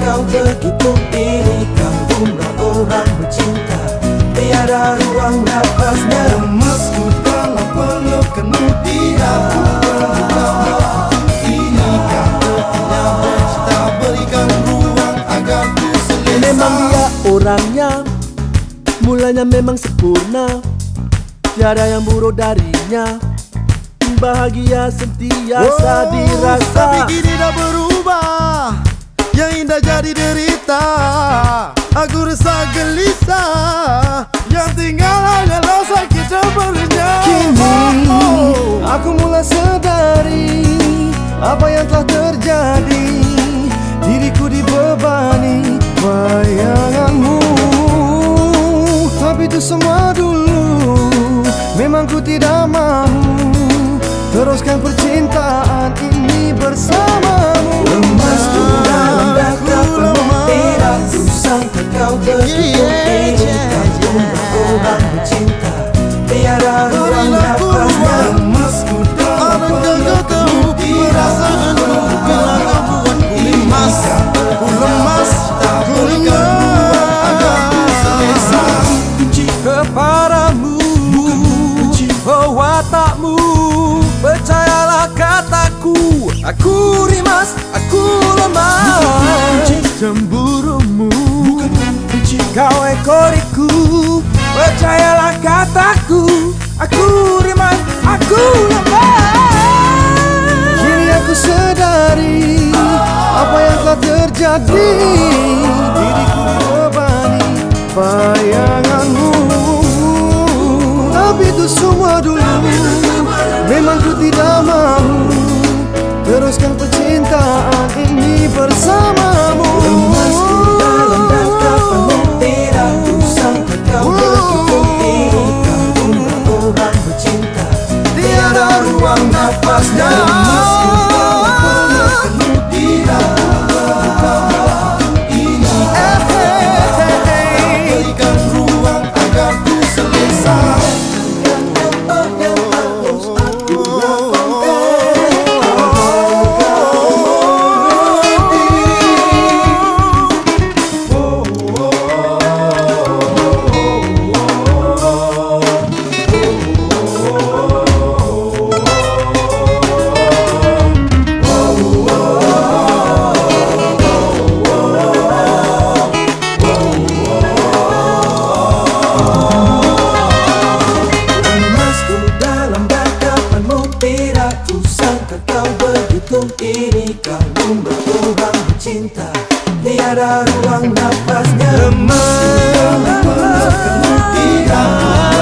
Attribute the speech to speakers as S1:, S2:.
S1: kau begitu ini. Kau umrah orang bercinta, tiada ruang nafasnya.
S2: Lemasku dalam pelukanmu, tidak ini. Kau bertanya bercinta, berikan ruang agar ku selesa.
S3: Memang dia orangnya, mulanya memang sempurna, tiada yang buruk darinya. Bahagia sentiasa dirasa.
S2: Tapi kini dah berubah, yang indah jadi derita. Aku rasa gelisah, yang tinggal hanyalah sakit dan berinya.
S3: Kini aku mulai sadari apa yang telah terjadi. Diriku dibebani bayanganmu, tapi itu semua dulu. Memang ku tidak mahu teruskan percintaan ini bersamamu.
S1: Lemasku dalam dada penuh, tidak ku sangka kau begitu ini. Kau umrah orang bercinta, tiada ruang nafasnya.
S2: Lemasku dalam pelukanmu, tidak bila kau buatku lemas. Ku lemas, tak berikan ruang agar ku selesa.
S3: Benci kepadamu, benci watakmu. Percayalah kataku, aku rimas, aku lemah. Benci cemburumu, bukan benci kau ekoriku. Percayalah kataku, aku rimas, aku lemah. Kini aku sadari apa yang telah terjadi. Diriku dibebani bayanganmu, tapi itu semua dulu. Memang ku tidak mahu teruskan percintaan ini bersamamu.
S1: Lemasku dalam dada penuh, tidak ku sangka kau begitu ini. Kau umrah orang bercinta, tiada ruang nafasnya.
S2: Lemasku dalam pelukanmu, tidak ini. Berikan ruang agar ku selesa.
S1: Tidak ku sangka kau begitu ini. Kau umrah orang bercinta, tiada ruang nafasnya.
S2: Lemasku dalam pelukanmu, tidak